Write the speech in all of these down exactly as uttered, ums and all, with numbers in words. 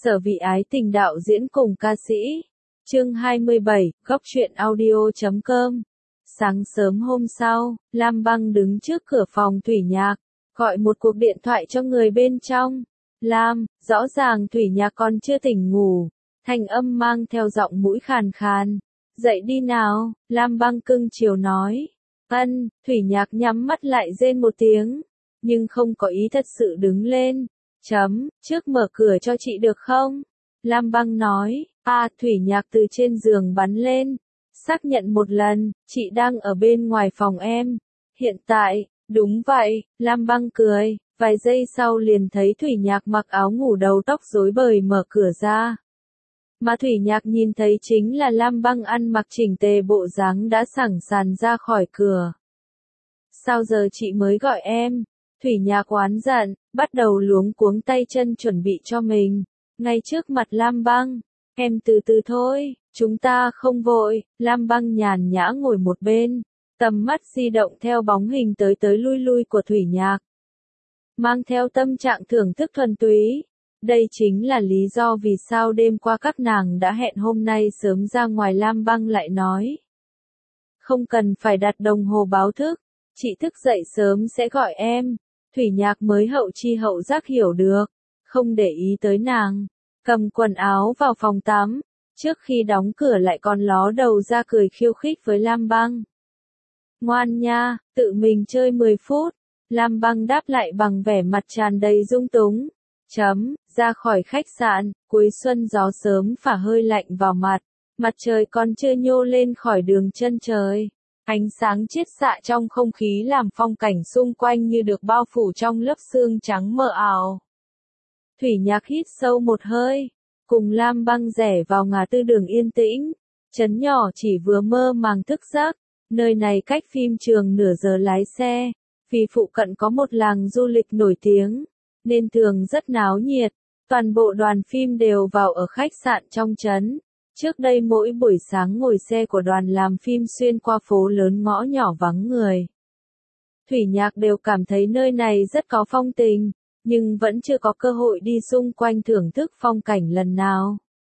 Sở Vị Ái Tình đạo diễn cùng ca sĩ. Chương hai mươi bảy, góc truyện audio chấm com. Sáng sớm hôm sau, Lam Băng đứng trước cửa phòng Thủy Nhạc, gọi một cuộc điện thoại cho người bên trong. Lam, rõ ràng Thủy Nhạc còn chưa tỉnh ngủ, thanh âm mang theo giọng mũi khàn khàn. Dậy đi nào, Lam Băng cưng chiều nói. Ân, Thủy Nhạc nhắm mắt lại rên một tiếng, nhưng không có ý thật sự đứng lên. Chấm, trước mở cửa cho chị được không? Lam Băng nói. À, Thủy Nhạc từ trên giường bắn lên, xác nhận một lần, chị đang ở bên ngoài phòng em. Hiện tại, đúng vậy, Lam Băng cười, vài giây sau liền thấy Thủy Nhạc mặc áo ngủ đầu tóc rối bời mở cửa ra. Mà Thủy Nhạc nhìn thấy chính là Lam Băng ăn mặc chỉnh tề bộ dáng đã sẵn sàng ra khỏi cửa. Sao giờ chị mới gọi em? Thủy Nhạc oán giận, bắt đầu luống cuống tay chân chuẩn bị cho mình, ngay trước mặt Lam Băng. Em từ từ thôi, chúng ta không vội. Lam Băng nhàn nhã ngồi một bên, tầm mắt di động theo bóng hình tới tới lui lui của Thủy Nhạc, mang theo tâm trạng thưởng thức thuần túy. Đây chính là lý do vì sao đêm qua các nàng đã hẹn hôm nay sớm ra ngoài. Lam Băng lại nói, không cần phải đặt đồng hồ báo thức, chị thức dậy sớm sẽ gọi em. Thủy Nhạc mới hậu chi hậu giác hiểu được, không để ý tới nàng, cầm quần áo vào phòng tắm, trước khi đóng cửa lại còn ló đầu ra cười khiêu khích với Lam Băng. Ngoan nha, tự mình chơi mười phút. Lam Băng đáp lại bằng vẻ mặt tràn đầy dung túng. Chấm, ra khỏi khách sạn, cuối xuân gió sớm phả hơi lạnh vào mặt, mặt trời còn chưa nhô lên khỏi đường chân trời. Ánh sáng chiết xạ trong không khí làm phong cảnh xung quanh như được bao phủ trong lớp sương trắng mờ ảo. Thủy Nhạc hít sâu một hơi, cùng Lam Băng rẽ vào ngã tư đường yên tĩnh, trấn nhỏ chỉ vừa mơ màng thức giấc. Nơi này cách phim trường nửa giờ lái xe, vì phụ cận có một làng du lịch nổi tiếng, nên thường rất náo nhiệt. Toàn bộ đoàn phim đều vào ở khách sạn trong trấn. Trước đây mỗi buổi sáng ngồi xe của đoàn làm phim xuyên qua phố lớn ngõ nhỏ vắng người. Thủy Nhạc đều cảm thấy nơi này rất có phong tình, nhưng vẫn chưa có cơ hội đi xung quanh thưởng thức phong cảnh lần nào.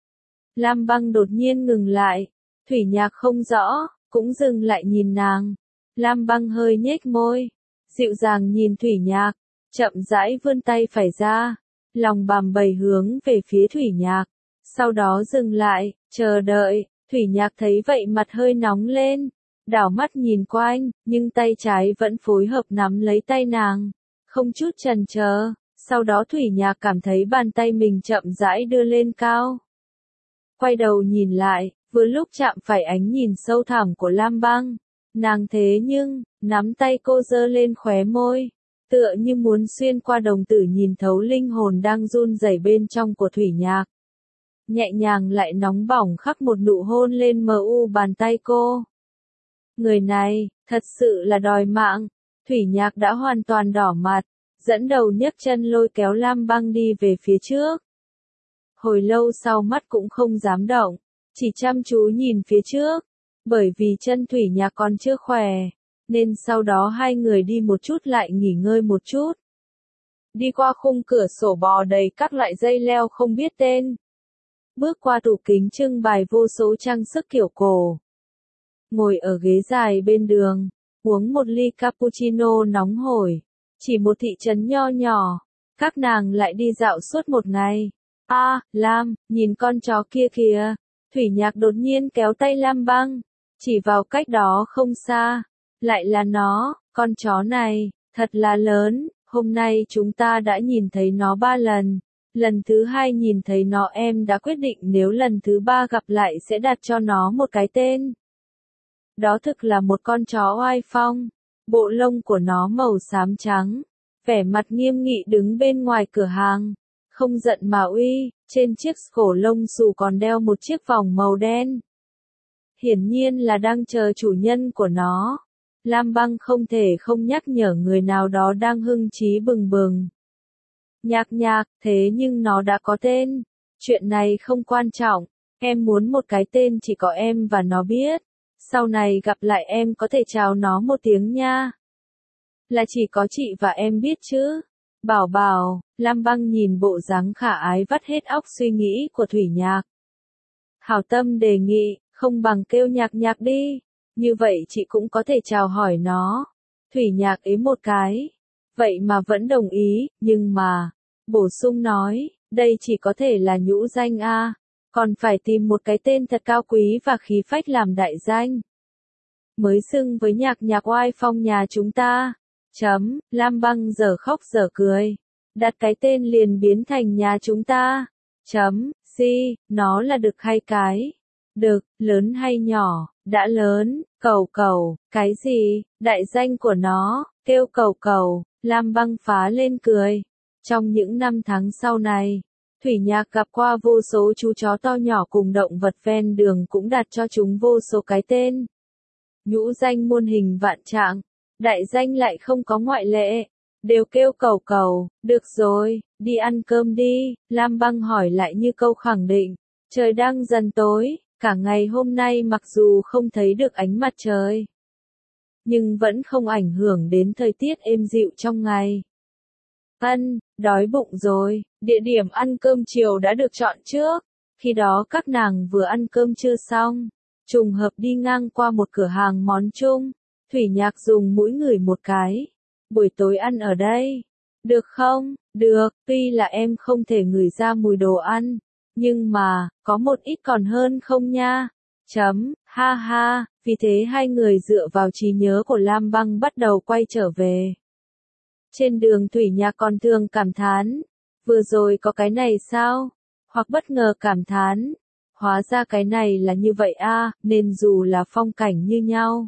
Lam Băng đột nhiên ngừng lại, Thủy Nhạc không rõ, cũng dừng lại nhìn nàng. Lam Băng hơi nhếch môi, dịu dàng nhìn Thủy Nhạc, chậm rãi vươn tay phải ra, lòng bàm bầy hướng về phía Thủy Nhạc. Sau đó dừng lại, chờ đợi. Thủy Nhạc thấy vậy mặt hơi nóng lên, đảo mắt nhìn quanh, nhưng tay trái vẫn phối hợp nắm lấy tay nàng, không chút chần chờ. Sau đó Thủy Nhạc cảm thấy bàn tay mình chậm rãi đưa lên cao. Quay đầu nhìn lại, vừa lúc chạm phải ánh nhìn sâu thẳm của Lam Băng. Nàng thế nhưng, nắm tay cô giơ lên khóe môi, tựa như muốn xuyên qua đồng tử nhìn thấu linh hồn đang run rẩy bên trong của Thủy Nhạc. Nhẹ nhàng lại nóng bỏng khắc một nụ hôn lên mờ u bàn tay cô. Người này, thật sự là đòi mạng. Thủy Nhạc đã hoàn toàn đỏ mặt, dẫn đầu nhấc chân lôi kéo Lam Băng đi về phía trước. Hồi lâu sau mắt cũng không dám động, chỉ chăm chú nhìn phía trước. Bởi vì chân Thủy Nhạc còn chưa khỏe, nên sau đó hai người đi một chút lại nghỉ ngơi một chút. Đi qua khung cửa sổ bò đầy các loại dây leo không biết tên. Bước qua tủ kính trưng bày vô số trang sức kiểu cổ. Ngồi ở ghế dài bên đường, uống một ly cappuccino nóng hổi. Chỉ một thị trấn nho nhỏ, các nàng lại đi dạo suốt một ngày. A, à, Lam, nhìn con chó kia kìa. Thủy Nhạc đột nhiên kéo tay Lam Băng, chỉ vào cách đó không xa. Lại là nó, con chó này, thật là lớn. Hôm nay chúng ta đã nhìn thấy nó ba lần. Lần thứ hai nhìn thấy nó em đã quyết định nếu lần thứ ba gặp lại sẽ đặt cho nó một cái tên. Đó thực là một con chó oai phong. Bộ lông của nó màu xám trắng, vẻ mặt nghiêm nghị đứng bên ngoài cửa hàng. Không giận mà uy, trên chiếc cổ lông xù còn đeo một chiếc vòng màu đen. Hiển nhiên là đang chờ chủ nhân của nó. Lam Băng không thể không nhắc nhở người nào đó đang hưng trí bừng bừng. Nhạc Nhạc, thế nhưng nó đã có tên. Chuyện này không quan trọng, em muốn một cái tên chỉ có em và nó biết. Sau này gặp lại em có thể chào nó một tiếng nha. Là chỉ có chị và em biết chứ. Bảo bảo, Lam Băng nhìn bộ dáng khả ái vắt hết óc suy nghĩ của Thủy Nhạc. Hảo tâm đề nghị, không bằng kêu Nhạc Nhạc đi, như vậy chị cũng có thể chào hỏi nó. Thủy Nhạc ế một cái, vậy mà vẫn đồng ý, nhưng mà, bổ sung nói, đây chỉ có thể là nhũ danh a, còn phải tìm một cái tên thật cao quý và khí phách làm đại danh. Mới xưng với Nhạc Nhạc oai phong nhà chúng ta. Chấm, Lam Băng dở khóc dở cười. Đặt cái tên liền biến thành nhà chúng ta. Chấm, si, nó là đực hay cái? Đực, lớn hay nhỏ? Đã lớn, cầu cầu, cái gì? Đại danh của nó, kêu cầu cầu. Lam Băng phá lên cười. Trong những năm tháng sau này, Thủy Nhạc gặp qua vô số chú chó to nhỏ cùng động vật ven đường cũng đặt cho chúng vô số cái tên. Nhũ danh muôn hình vạn trạng, đại danh lại không có ngoại lệ, đều kêu cầu cầu. Được rồi, đi ăn cơm đi, Lam Băng hỏi lại như câu khẳng định. Trời đang dần tối, cả ngày hôm nay mặc dù không thấy được ánh mặt trời, nhưng vẫn không ảnh hưởng đến thời tiết êm dịu trong ngày. Ân, đói bụng rồi, địa điểm ăn cơm chiều đã được chọn trước. Khi đó các nàng vừa ăn cơm trưa xong, trùng hợp đi ngang qua một cửa hàng món Trung. Thủy Nhạc dùng mũi ngửi một cái. Buổi tối ăn ở đây. Được không? Được, tuy là em không thể ngửi ra mùi đồ ăn, nhưng mà, có một ít còn hơn không nha? Chấm, ha ha, vì thế hai người dựa vào trí nhớ của Lam Băng bắt đầu quay trở về. Trên đường Thủy Nhạc còn thường cảm thán, vừa rồi có cái này sao? Hoặc bất ngờ cảm thán, hóa ra cái này là như vậy a, nên dù là phong cảnh như nhau,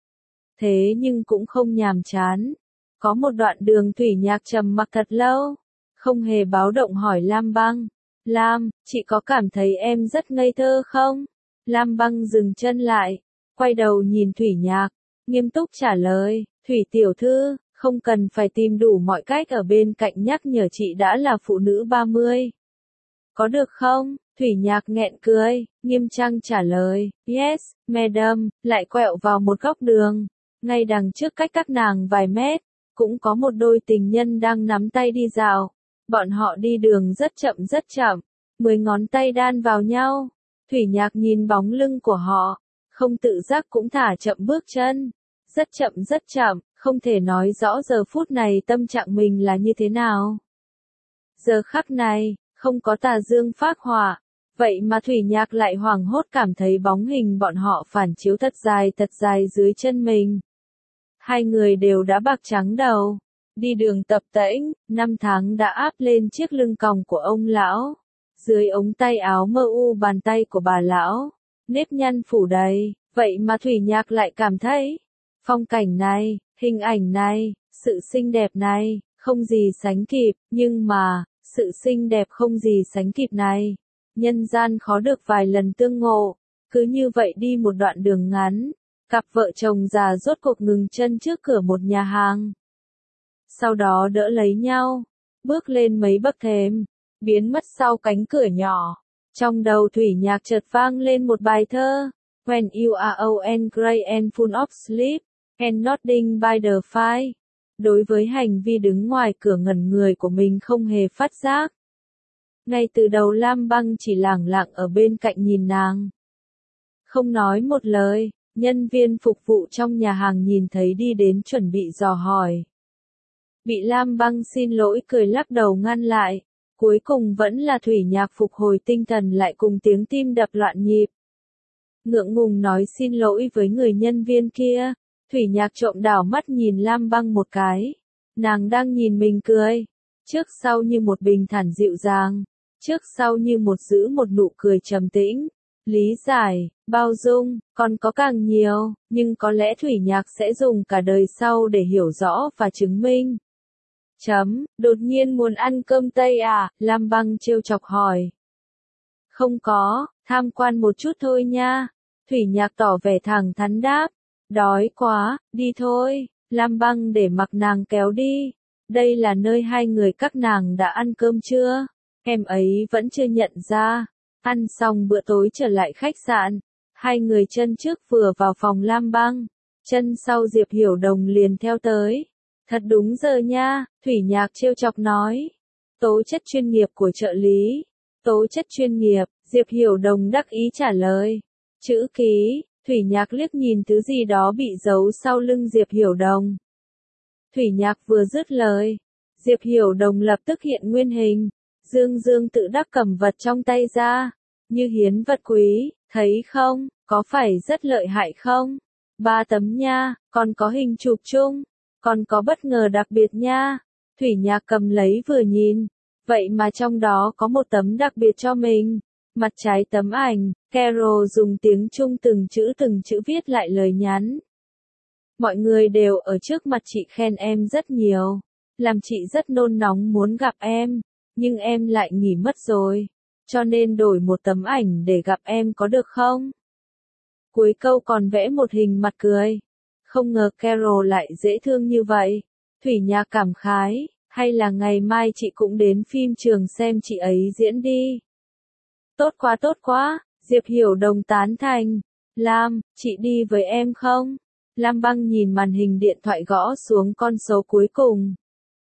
thế nhưng cũng không nhàm chán. Có một đoạn đường Thủy Nhạc trầm mặc thật lâu, không hề báo động hỏi Lam Băng. Lam, chị có cảm thấy em rất ngây thơ không? Lam Băng dừng chân lại, quay đầu nhìn Thủy Nhạc, nghiêm túc trả lời, Thủy tiểu thư, không cần phải tìm đủ mọi cách ở bên cạnh nhắc nhở chị đã là phụ nữ ba mươi. Có được không? Thủy Nhạc nghẹn cười, nghiêm trang trả lời, yes, madam, lại quẹo vào một góc đường. Ngay đằng trước cách các nàng vài mét, cũng có một đôi tình nhân đang nắm tay đi dạo. Bọn họ đi đường rất chậm rất chậm, mười ngón tay đan vào nhau. Thủy Nhạc nhìn bóng lưng của họ, không tự giác cũng thả chậm bước chân. Rất chậm rất chậm, không thể nói rõ giờ phút này tâm trạng mình là như thế nào. Giờ khắc này, không có tà dương phác họa, vậy mà Thủy Nhạc lại hoảng hốt cảm thấy bóng hình bọn họ phản chiếu thật dài thật dài dưới chân mình. Hai người đều đã bạc trắng đầu, đi đường tập tễnh, năm tháng đã áp lên chiếc lưng còng của ông lão. Dưới ống tay áo mơ u bàn tay của bà lão, nếp nhăn phủ đầy, vậy mà Thủy Nhạc lại cảm thấy, phong cảnh này, hình ảnh này, sự xinh đẹp này, không gì sánh kịp, nhưng mà, sự xinh đẹp không gì sánh kịp này, nhân gian khó được vài lần tương ngộ, cứ như vậy đi một đoạn đường ngắn, cặp vợ chồng già rốt cuộc ngừng chân trước cửa một nhà hàng. Sau đó đỡ lấy nhau, bước lên mấy bậc thềm, biến mất sau cánh cửa nhỏ. Trong đầu Thủy Nhạc chợt vang lên một bài thơ. When you are old and grey and full of sleep, and nodding by the fire. Đối với hành vi đứng ngoài cửa ngẩn người của mình không hề phát giác. Ngay từ đầu Lam Băng chỉ lẳng lặng ở bên cạnh nhìn nàng. Không nói một lời, nhân viên phục vụ trong nhà hàng nhìn thấy đi đến chuẩn bị dò hỏi. Bị Lam Băng xin lỗi cười lắc đầu ngăn lại. Cuối cùng vẫn là Thủy Nhạc phục hồi tinh thần lại cùng tiếng tim đập loạn nhịp. Ngượng ngùng nói xin lỗi với người nhân viên kia. Thủy Nhạc trộm đảo mắt nhìn Lam Băng một cái. Nàng đang nhìn mình cười. Trước sau như một bình thản dịu dàng. Trước sau như một giữ một nụ cười trầm tĩnh. Lý giải, bao dung, còn có càng nhiều. Nhưng có lẽ Thủy Nhạc sẽ dùng cả đời sau để hiểu rõ và chứng minh. Chấm, đột nhiên muốn ăn cơm Tây à? Lam Băng trêu chọc hỏi. Không có, tham quan một chút thôi nha. Thủy Nhạc tỏ vẻ thẳng thắn đáp. Đói quá, đi thôi. Lam Băng để mặc nàng kéo đi. Đây là nơi hai người các nàng đã ăn cơm chưa? Em ấy vẫn chưa nhận ra. Ăn xong bữa tối trở lại khách sạn. Hai người chân trước vừa vào phòng Lam Băng. Chân sau Diệp Hiểu Đồng liền theo tới. Thật đúng giờ nha, Thủy Nhạc trêu chọc nói. Tố chất chuyên nghiệp của trợ lý. Tố chất chuyên nghiệp, Diệp Hiểu Đồng đắc ý trả lời. Chữ ký, Thủy Nhạc liếc nhìn thứ gì đó bị giấu sau lưng Diệp Hiểu Đồng. Thủy Nhạc vừa dứt lời, Diệp Hiểu Đồng lập tức hiện nguyên hình, dương dương tự đắc cầm vật trong tay ra, như hiến vật quý, thấy không, có phải rất lợi hại không? Ba tấm nha, còn có hình chụp chung, còn có bất ngờ đặc biệt nha. Thủy Nhạc cầm lấy vừa nhìn, vậy mà trong đó có một tấm đặc biệt cho mình. Mặt trái tấm ảnh, Carol dùng tiếng Trung từng chữ từng chữ viết lại lời nhắn. Mọi người đều ở trước mặt chị khen em rất nhiều, làm chị rất nôn nóng muốn gặp em, nhưng em lại nghỉ mất rồi, cho nên đổi một tấm ảnh để gặp em có được không? Cuối câu còn vẽ một hình mặt cười. Không ngờ Carol lại dễ thương như vậy. Thủy Nhạc cảm khái, hay là ngày mai chị cũng đến phim trường xem chị ấy diễn đi. Tốt quá tốt quá, Diệp Hiểu Đồng tán thành. Lam, chị đi với em không? Lam Băng nhìn màn hình điện thoại gõ xuống con số cuối cùng.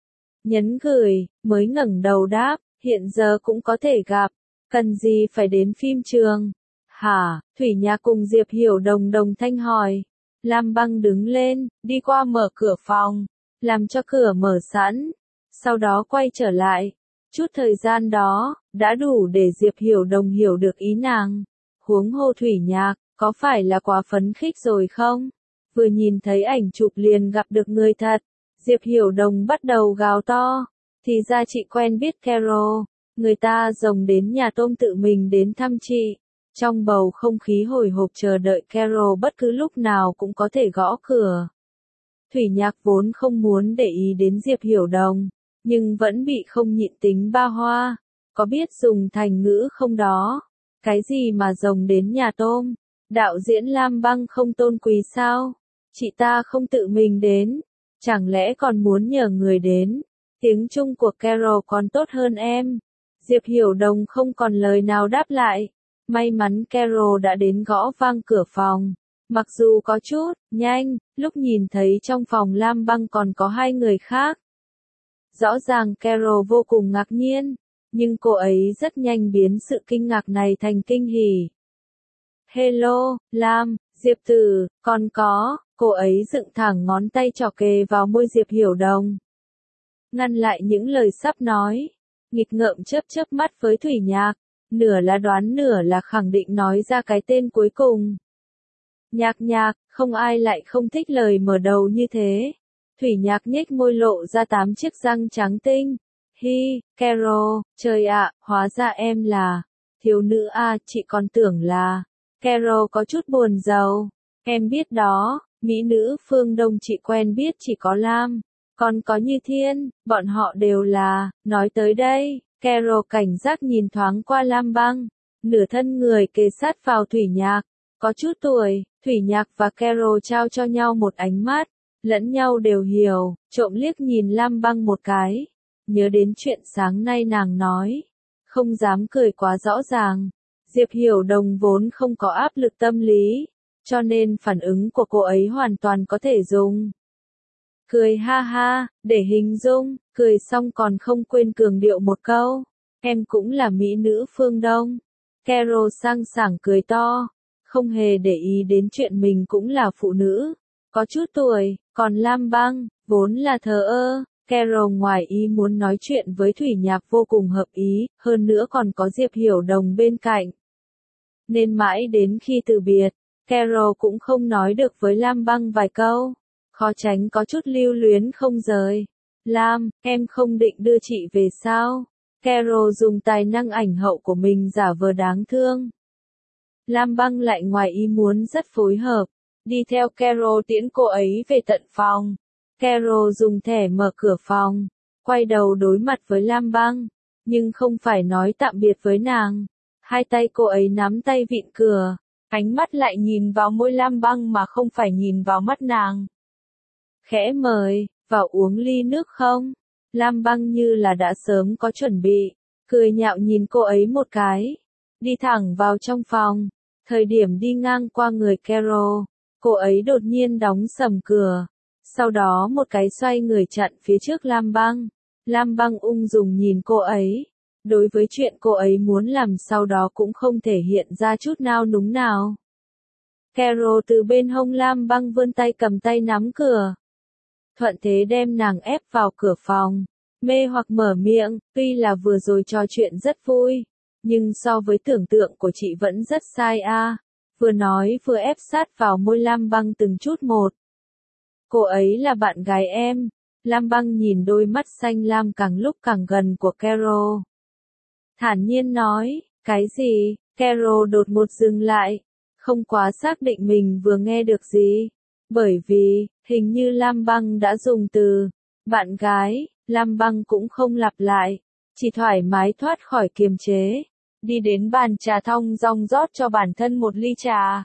Nhấn gửi, mới ngẩng đầu đáp, hiện giờ cũng có thể gặp, cần gì phải đến phim trường? Hả? Thủy Nhạc cùng Diệp Hiểu Đồng đồng thanh hỏi. Lam Băng đứng lên, đi qua mở cửa phòng, làm cho cửa mở sẵn, sau đó quay trở lại. Chút thời gian đó, đã đủ để Diệp Hiểu Đồng hiểu được ý nàng. Huống hồ Thủy Nhạc, có phải là quá phấn khích rồi không? Vừa nhìn thấy ảnh chụp liền gặp được người thật. Diệp Hiểu Đồng bắt đầu gào to. Thì ra chị quen biết Carol, người ta rồng đến nhà tôm tự mình đến thăm chị. Trong bầu không khí hồi hộp chờ đợi Carol bất cứ lúc nào cũng có thể gõ cửa. Thủy Nhạc vốn không muốn để ý đến Diệp Hiểu Đồng, nhưng vẫn bị không nhịn tính ba hoa. Có biết dùng thành ngữ không đó? Cái gì mà rồng đến nhà tôm? Đạo diễn Lam Băng không tôn quý sao? Chị ta không tự mình đến, chẳng lẽ còn muốn nhờ người đến? Tiếng Trung của Carol còn tốt hơn em. Diệp Hiểu Đồng không còn lời nào đáp lại. May mắn Carol đã đến gõ vang cửa phòng. Mặc dù có chút nhanh, lúc nhìn thấy trong phòng Lam Băng còn có hai người khác. Rõ ràng Carol vô cùng ngạc nhiên, nhưng cô ấy rất nhanh biến sự kinh ngạc này thành kinh hỉ. Hello, Lam, Diệp Tử, còn có, cô ấy dựng thẳng ngón tay trỏ kề vào môi Diệp Hiểu Đồng. Ngăn lại những lời sắp nói, nghịch ngợm chớp chớp mắt với Thủy Nhạc, nửa là đoán nửa là khẳng định nói ra cái tên cuối cùng. Nhạc Nhạc, không ai lại không thích lời mở đầu như thế. Thủy Nhạc nhếch môi lộ ra tám chiếc răng trắng tinh. Hi, Carol, trời ạ, hóa ra em là thiếu nữ à, chị còn tưởng là. Carol có chút buồn rầu. Em biết đó, mỹ nữ phương Đông chị quen biết chỉ có Lam, còn có Như Thiên, bọn họ đều là. Nói tới đây, Carol cảnh giác nhìn thoáng qua Lam Băng, nửa thân người kề sát vào Thủy Nhạc. Có chút tuổi, Thủy Nhạc và Carol trao cho nhau một ánh mắt, lẫn nhau đều hiểu, trộm liếc nhìn Lam Băng một cái. Nhớ đến chuyện sáng nay nàng nói, không dám cười quá rõ ràng. Diệp Hiểu Đồng vốn không có áp lực tâm lý, cho nên phản ứng của cô ấy hoàn toàn có thể dùng. Cười ha ha, để hình dung, cười xong còn không quên cường điệu một câu. Em cũng là mỹ nữ phương Đông. Carol sang sảng cười to, không hề để ý đến chuyện mình cũng là phụ nữ, có chút tuổi, còn Lam Băng, vốn là thờ ơ. Carol ngoài ý muốn nói chuyện với Thủy Nhạc vô cùng hợp ý, hơn nữa còn có Diệp Hiểu Đồng bên cạnh. Nên mãi đến khi từ biệt, Carol cũng không nói được với Lam Băng vài câu, khó tránh có chút lưu luyến không rời. Lam, em không định đưa chị về sao? Carol dùng tài năng ảnh hậu của mình giả vờ đáng thương. Lam Băng lại ngoài ý muốn rất phối hợp, đi theo Carol tiễn cô ấy về tận phòng. Carol dùng thẻ mở cửa phòng, quay đầu đối mặt với Lam Băng, nhưng không phải nói tạm biệt với nàng. Hai tay cô ấy nắm tay vịn cửa, ánh mắt lại nhìn vào môi Lam Băng mà không phải nhìn vào mắt nàng. Khẽ mời, vào uống ly nước không? Lam Băng như là đã sớm có chuẩn bị, cười nhạo nhìn cô ấy một cái, đi thẳng vào trong phòng. Thời điểm đi ngang qua người Carol, cô ấy đột nhiên đóng sầm cửa. Sau đó một cái xoay người chặn phía trước Lam Băng. Lam Băng ung dung nhìn cô ấy. Đối với chuyện cô ấy muốn làm sau đó cũng không thể hiện ra chút nao núng nào. Carol từ bên hông Lam Băng vươn tay cầm tay nắm cửa. Thuận thế đem nàng ép vào cửa phòng. Mê hoặc mở miệng, tuy là vừa rồi trò chuyện rất vui. Nhưng so với tưởng tượng của chị vẫn rất sai a. À. Vừa nói vừa ép sát vào môi Lam Băng từng chút một. Cô ấy là bạn gái em. Lam Băng nhìn đôi mắt xanh lam càng lúc càng gần của Carol. Thản nhiên nói, cái gì? Carol đột ngột dừng lại. Không quá xác định mình vừa nghe được gì. Bởi vì, hình như Lam Băng đã dùng từ, bạn gái, Lam Băng cũng không lặp lại. Chỉ thoải mái thoát khỏi kiềm chế. Đi đến bàn trà thong dong rót cho bản thân một ly trà.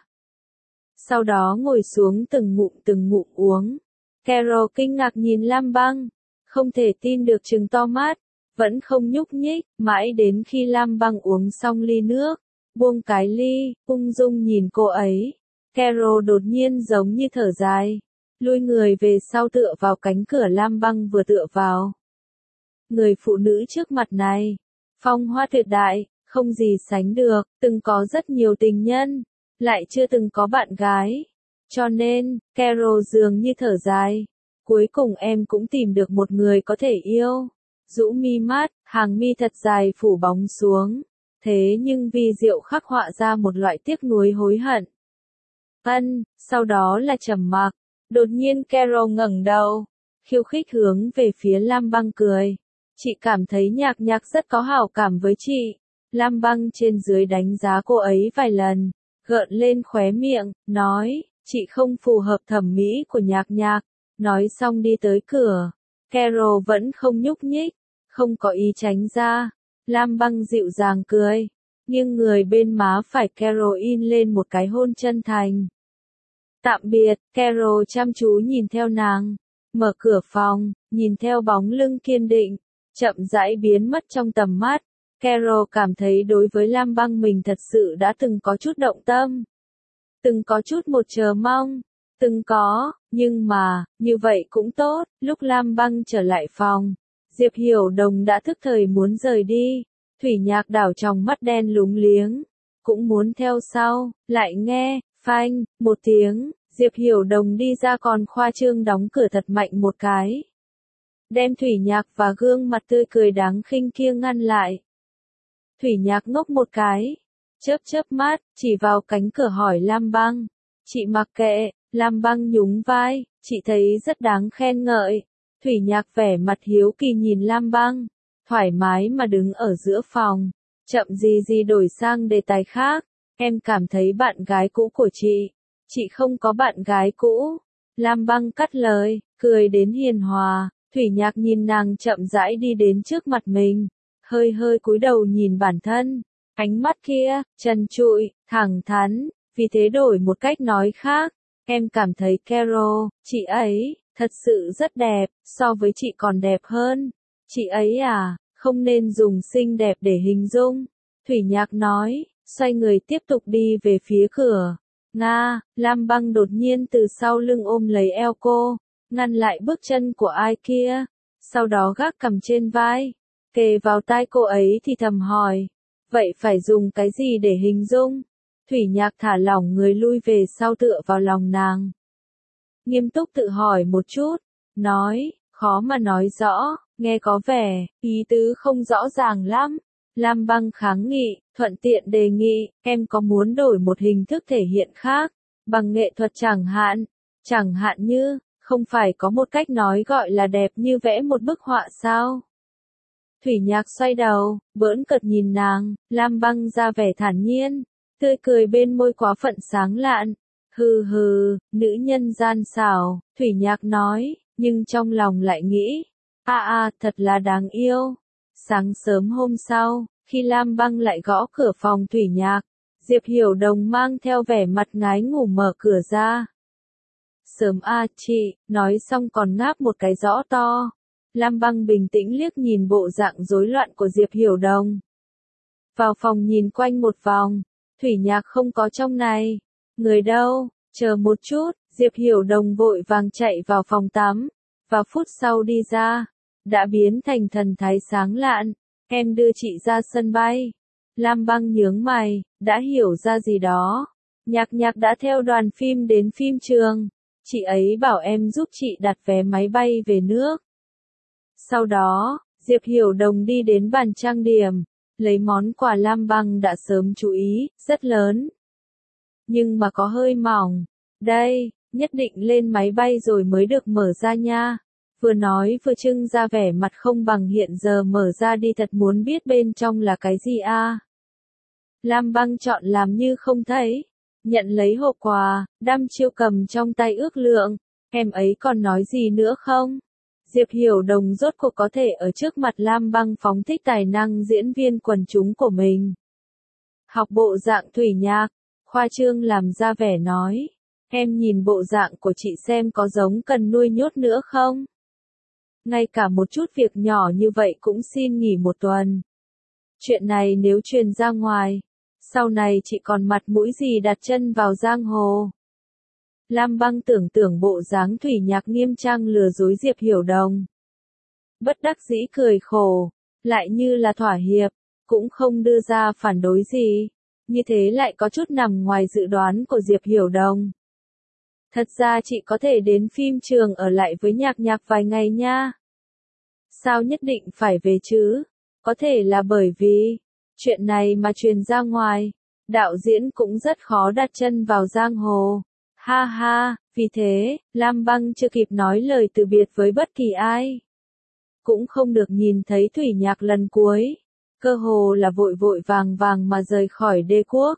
Sau đó ngồi xuống từng ngụm từng ngụm uống. Carol kinh ngạc nhìn Lam Băng. Không thể tin được trừng to mắt. Vẫn không nhúc nhích, mãi đến khi Lam Băng uống xong ly nước. Buông cái ly, ung dung nhìn cô ấy. Carol đột nhiên giống như thở dài. Lui người về sau tựa vào cánh cửa Lam Băng vừa tựa vào. Người phụ nữ trước mặt này. Phong hoa tuyệt đại, không gì sánh được, từng có rất nhiều tình nhân. Lại chưa từng có bạn gái. Cho nên, Carol dường như thở dài. Cuối cùng em cũng tìm được một người có thể yêu. Rũ mi mắt, hàng mi thật dài phủ bóng xuống. Thế nhưng vi diệu khắc họa ra một loại tiếc nuối hối hận. Ân, sau đó là trầm mặc. Đột nhiên Carol ngẩng đầu. Khiêu khích hướng về phía Lam Băng cười. Chị cảm thấy Nhạc Nhạc rất có hảo cảm với chị. Lam Băng trên dưới đánh giá cô ấy vài lần. Gợn lên khóe miệng, nói, chị không phù hợp thẩm mỹ của Nhạc Nhạc. Nói xong đi tới cửa. Carol vẫn không nhúc nhích. Không có ý tránh ra. Lam Băng dịu dàng cười. Nhưng người bên má phải Carol in lên một cái hôn chân thành. Tạm biệt, Carol chăm chú nhìn theo nàng. Mở cửa phòng, nhìn theo bóng lưng kiên định. Chậm rãi biến mất trong tầm mắt. Carol cảm thấy đối với Lam Băng mình thật sự đã từng có chút động tâm. Từng có chút một chờ mong. Từng có, nhưng mà, như vậy cũng tốt. Lúc Lam Băng trở lại phòng. Diệp Hiểu Đồng đã thức thời muốn rời đi. Thủy Nhạc đảo trong mắt đen lúng liếng. Cũng muốn theo sau, lại nghe, phanh, một tiếng, Diệp Hiểu Đồng đi ra còn khoa trương đóng cửa thật mạnh một cái. Đem Thủy Nhạc và gương mặt tươi cười đáng khinh kia ngăn lại. Thủy Nhạc ngốc một cái. Chớp chớp mắt, chỉ vào cánh cửa hỏi Lam Băng. Chị mặc kệ, Lam Băng nhún vai, chị thấy rất đáng khen ngợi. Thủy Nhạc vẻ mặt hiếu kỳ nhìn Lam Băng. Thoải mái mà đứng ở giữa phòng. Chậm gì gì đổi sang đề tài khác. Em cảm thấy bạn gái cũ của chị. Chị không có bạn gái cũ. Lam Băng cắt lời, cười đến hiền hòa. Thủy Nhạc nhìn nàng chậm rãi đi đến trước mặt mình. Hơi hơi cúi đầu nhìn bản thân. Ánh mắt kia, trần trụi, thẳng thắn. Vì thế đổi một cách nói khác. Em cảm thấy Carol, chị ấy, thật sự rất đẹp. So với chị còn đẹp hơn. Chị ấy à, không nên dùng xinh đẹp để hình dung. Thủy Nhạc nói, xoay người tiếp tục đi về phía cửa. Nga, Lam Băng đột nhiên từ sau lưng ôm lấy eo cô, ngăn lại bước chân của ai kia. Sau đó gác cầm trên vai, kề vào tai cô ấy thì thầm hỏi. Vậy phải dùng cái gì để hình dung? Thủy Nhạc thả lỏng người lui về sau tựa vào lòng nàng. Nghiêm túc tự hỏi một chút, nói, khó mà nói rõ. Nghe có vẻ, ý tứ không rõ ràng lắm. Lam Băng kháng nghị, thuận tiện đề nghị, em có muốn đổi một hình thức thể hiện khác, bằng nghệ thuật chẳng hạn. Chẳng hạn như, không phải có một cách nói gọi là đẹp như vẽ một bức họa sao? Thủy Nhạc xoay đầu, bỡn cợt nhìn nàng, Lam Băng ra vẻ thản nhiên, tươi cười bên môi quá phận sáng lạn. Hừ hừ, nữ nhân gian xảo, Thủy Nhạc nói, nhưng trong lòng lại nghĩ. À à, thật là đáng yêu. Sáng sớm hôm sau, khi Lam Băng lại gõ cửa phòng Thủy Nhạc, Diệp Hiểu Đồng mang theo vẻ mặt ngái ngủ mở cửa ra. Sớm a chị, nói xong còn ngáp một cái rõ to. Lam Băng bình tĩnh liếc nhìn bộ dạng rối loạn của Diệp Hiểu Đồng. Vào phòng nhìn quanh một vòng, Thủy Nhạc không có trong này. Người đâu, chờ một chút, Diệp Hiểu Đồng vội vàng chạy vào phòng tắm, và phút sau đi ra, đã biến thành thần thái sáng lạn. Em đưa chị ra sân bay. Lam Băng nhướng mày, đã hiểu ra gì đó. Nhạc Nhạc đã theo đoàn phim đến phim trường. Chị ấy bảo em giúp chị đặt vé máy bay về nước. Sau đó, Diệp Hiểu Đồng đi đến bàn trang điểm, lấy món quà Lam Băng đã sớm chú ý, rất lớn. Nhưng mà có hơi mỏng. Đây, nhất định lên máy bay rồi mới được mở ra nha. Vừa nói vừa trưng ra vẻ mặt không bằng hiện giờ, mở ra đi, thật muốn biết bên trong là cái gì a. À? Lam Băng chọn làm như không thấy, nhận lấy hộp quà, đăm chiêu cầm trong tay ước lượng. Em ấy còn nói gì nữa không? Diệp Hiểu Đồng rốt cuộc có thể ở trước mặt Lam Băng phóng thích tài năng diễn viên quần chúng của mình. Học bộ dạng Thủy Nhạc, khoa trương làm ra vẻ nói. Em nhìn bộ dạng của chị xem có giống cần nuôi nhốt nữa không? Ngay cả một chút việc nhỏ như vậy cũng xin nghỉ một tuần. Chuyện này nếu truyền ra ngoài, sau này chị còn mặt mũi gì đặt chân vào giang hồ. Lam Băng tưởng tưởng bộ dáng Thủy Nhạc nghiêm trang lừa dối Diệp Hiểu Đồng. Bất đắc dĩ cười khổ, lại như là thỏa hiệp, cũng không đưa ra phản đối gì. Như thế lại có chút nằm ngoài dự đoán của Diệp Hiểu Đồng. Thật ra chị có thể đến phim trường ở lại với Nhạc Nhạc vài ngày nha. Sao nhất định phải về chứ? Có thể là bởi vì, chuyện này mà truyền ra ngoài, đạo diễn cũng rất khó đặt chân vào giang hồ. Ha ha, vì thế, Lam Băng chưa kịp nói lời từ biệt với bất kỳ ai. Cũng không được nhìn thấy Thủy Nhạc lần cuối. Cơ hồ là vội vội vàng vàng mà rời khỏi đế quốc.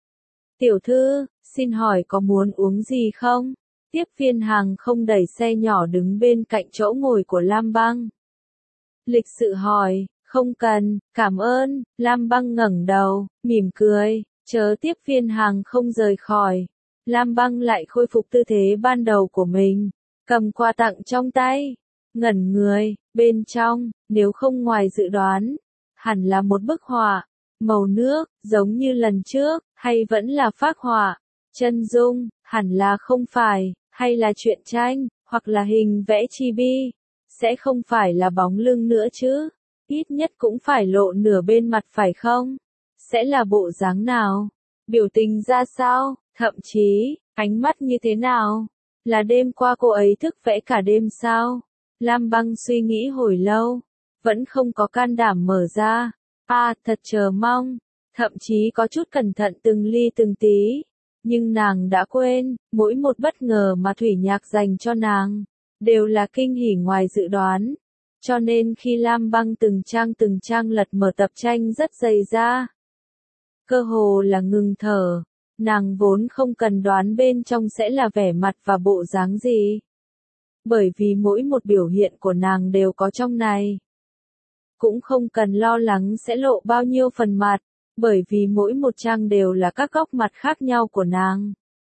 Tiểu thư, xin hỏi có muốn uống gì không? Tiếp viên hàng không đẩy xe nhỏ đứng bên cạnh chỗ ngồi của Lam Băng. Lịch sự hỏi, không cần, cảm ơn. Lam Băng ngẩng đầu, mỉm cười, chờ tiếp viên hàng không rời khỏi. Lam Băng lại khôi phục tư thế ban đầu của mình, cầm quà tặng trong tay, ngẩn người, bên trong, nếu không ngoài dự đoán, hẳn là một bức họa, màu nước, giống như lần trước, hay vẫn là phác họa, chân dung, hẳn là không phải, hay là truyện tranh, hoặc là hình vẽ chibi, sẽ không phải là bóng lưng nữa chứ, ít nhất cũng phải lộ nửa bên mặt phải không? Sẽ là bộ dáng nào? Biểu tình ra sao? Thậm chí, ánh mắt như thế nào? Là đêm qua cô ấy thức vẽ cả đêm sao? Lam Băng suy nghĩ hồi lâu, vẫn không có can đảm mở ra. À, thật chờ mong, thậm chí có chút cẩn thận từng ly từng tí. Nhưng nàng đã quên, mỗi một bất ngờ mà Thủy Nhạc dành cho nàng, đều là kinh hỉ ngoài dự đoán. Cho nên khi Lam Băng từng trang từng trang lật mở tập tranh rất dày ra, cơ hồ là ngừng thở. Nàng vốn không cần đoán bên trong sẽ là vẻ mặt và bộ dáng gì. Bởi vì mỗi một biểu hiện của nàng đều có trong này. Cũng không cần lo lắng sẽ lộ bao nhiêu phần mặt, bởi vì mỗi một trang đều là các góc mặt khác nhau của nàng.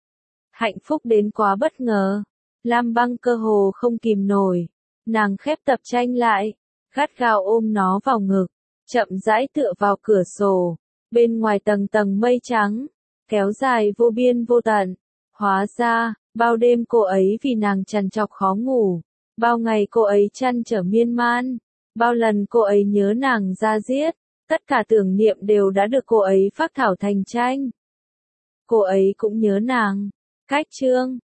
Hạnh phúc đến quá bất ngờ. Lam Băng cơ hồ không kìm nổi. Nàng khép tập tranh lại, gắt gao ôm nó vào ngực, chậm rãi tựa vào cửa sổ. Bên ngoài tầng tầng mây trắng, kéo dài vô biên vô tận. Hóa ra, bao đêm cô ấy vì nàng trằn trọc khó ngủ. Bao ngày cô ấy chăn trở miên man. Bao lần cô ấy nhớ nàng ra giết. Tất cả tưởng niệm đều đã được cô ấy phác thảo thành tranh. Cô ấy cũng nhớ nàng. Cách chương